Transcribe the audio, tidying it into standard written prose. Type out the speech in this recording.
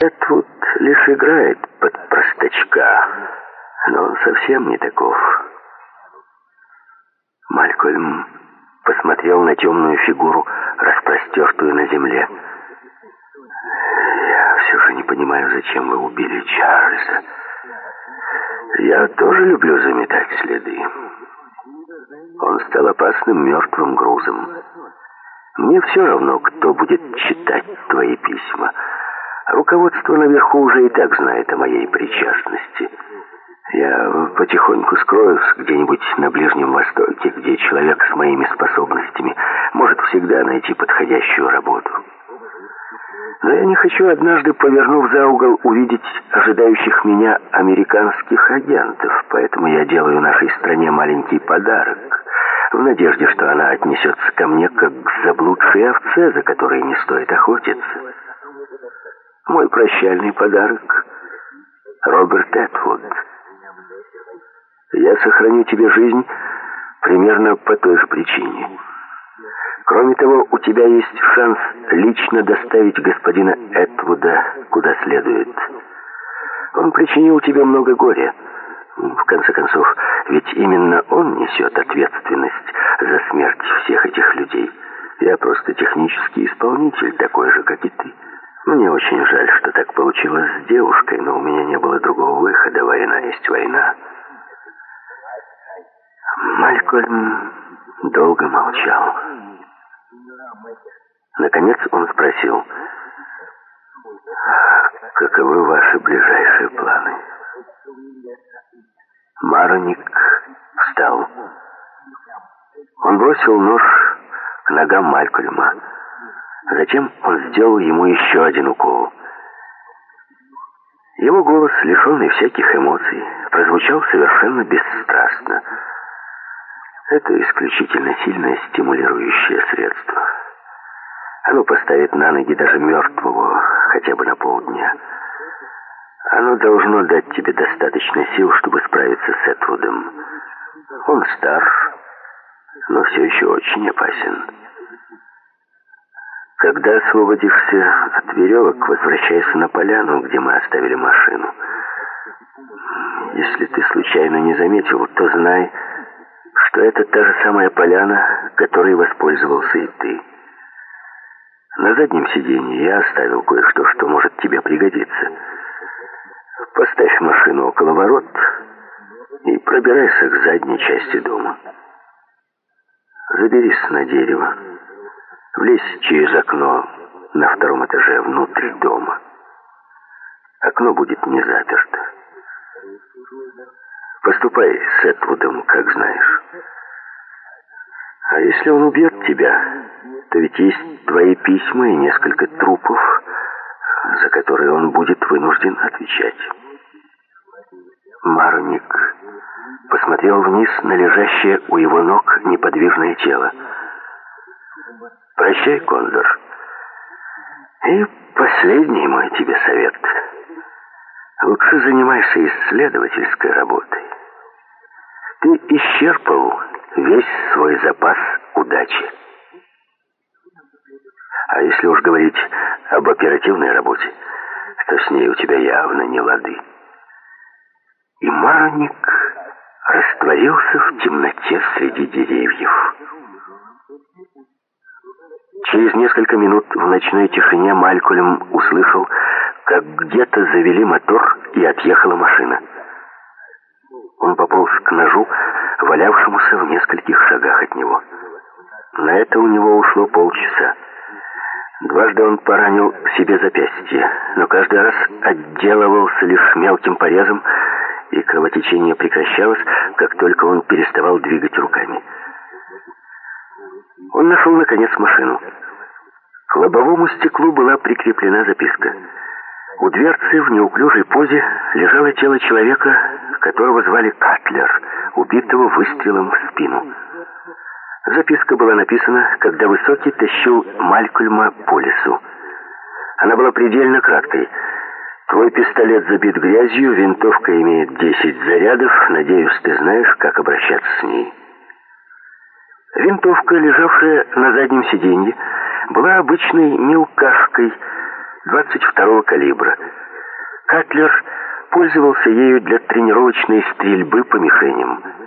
Этвуд лишь играет под простачка, но он совсем не таков. Малькольм посмотрел на темную фигуру, распростертую на земле. «Я все же не понимаю, зачем вы убили Чарльза. Я тоже люблю заметать следы. Он стал опасным мертвым грузом. Мне все равно, кто будет читать твои письма. Руководство наверху уже и так знает о моей причастности. Я потихоньку скроюсь где-нибудь на Ближнем Востоке, где человек с моими способностями может всегда найти подходящую работу. Но я не хочу однажды, повернув за угол, увидеть ожидающих меня американских агентов, поэтому я делаю нашей стране маленький подарок, в надежде, что она отнесется ко мне как к заблудшей овце, за которой не стоит охотиться. Мой прощальный подарок — Роберт Этвуд. Я сохраню тебе жизнь примерно по той же причине. Кроме того, у тебя есть шанс лично доставить господина Этвуда куда следует. Он причинил тебе много горя. В конце концов, ведь именно он несет ответственность за смерть всех этих людей. Я просто технический исполнитель, такой же, как и ты. Мне очень жаль, что так получилось с девушкой, но у меня не было другого выхода. Война есть война. Малькольм долго молчал. Наконец он спросил: «Каковы ваши ближайшие планы?» Мароник встал. Он бросил нож к ногам Малькольма. Затем он сделал ему еще один укол. Его голос, лишенный всяких эмоций, прозвучал совершенно бесстрастно. Это исключительно сильное стимулирующее средство. Оно поставит на ноги даже мертвого, хотя бы на полдня. Оно должно дать тебе достаточно сил, чтобы справиться с Этвудом. Он стар, но все еще очень опасен. Когда освободишься от веревок, возвращайся на поляну, где мы оставили машину. Если ты случайно не заметил, то знай, что это та же самая поляна, которой воспользовался и ты. На заднем сиденье я оставил кое-что, что может тебе пригодиться. Поставь машину около ворот и пробирайся к задней части дома. Заберись на дерево. Влезь через окно на втором этаже внутрь дома. Окно будет не заперто. Поступай с Этвудом, как знаешь. А если он убьет тебя, то ведь есть твои письма и несколько трупов, за которые он будет вынужден отвечать. Мароник посмотрел вниз на лежащее у его ног неподвижное тело. Прощай, Кондор. И последний мой тебе совет. Лучше занимайся исследовательской работой. Ты исчерпал весь свой запас удачи. А если уж говорить об оперативной работе, то с ней у тебя явно не лады. И Мароник растворился в темноте среди деревьев. Через несколько минут в ночной тишине Малькольм услышал, как где-то завели мотор и отъехала машина. Он пополз к ножу, валявшемуся в нескольких шагах от него. На это у него ушло полчаса. Дважды он поранил себе запястье, но каждый раз отделывался лишь мелким порезом, и кровотечение прекращалось, как только он переставал двигать руками. Он нашел, наконец, машину. К лобовому стеклу была прикреплена записка. У дверцы в неуклюжей позе лежало тело человека, которого звали Катлер, убитого выстрелом в спину. Записка была написана, когда Высокий тащил Малькольма по лесу. Она была предельно краткой. «Твой пистолет забит грязью, винтовка имеет 10 зарядов. Надеюсь, ты знаешь, как обращаться с ней». Винтовка, лежавшая на заднем сиденье, была обычной мелкашкой, 22-го калибра. Катлер пользовался ею для тренировочной стрельбы по мишеням.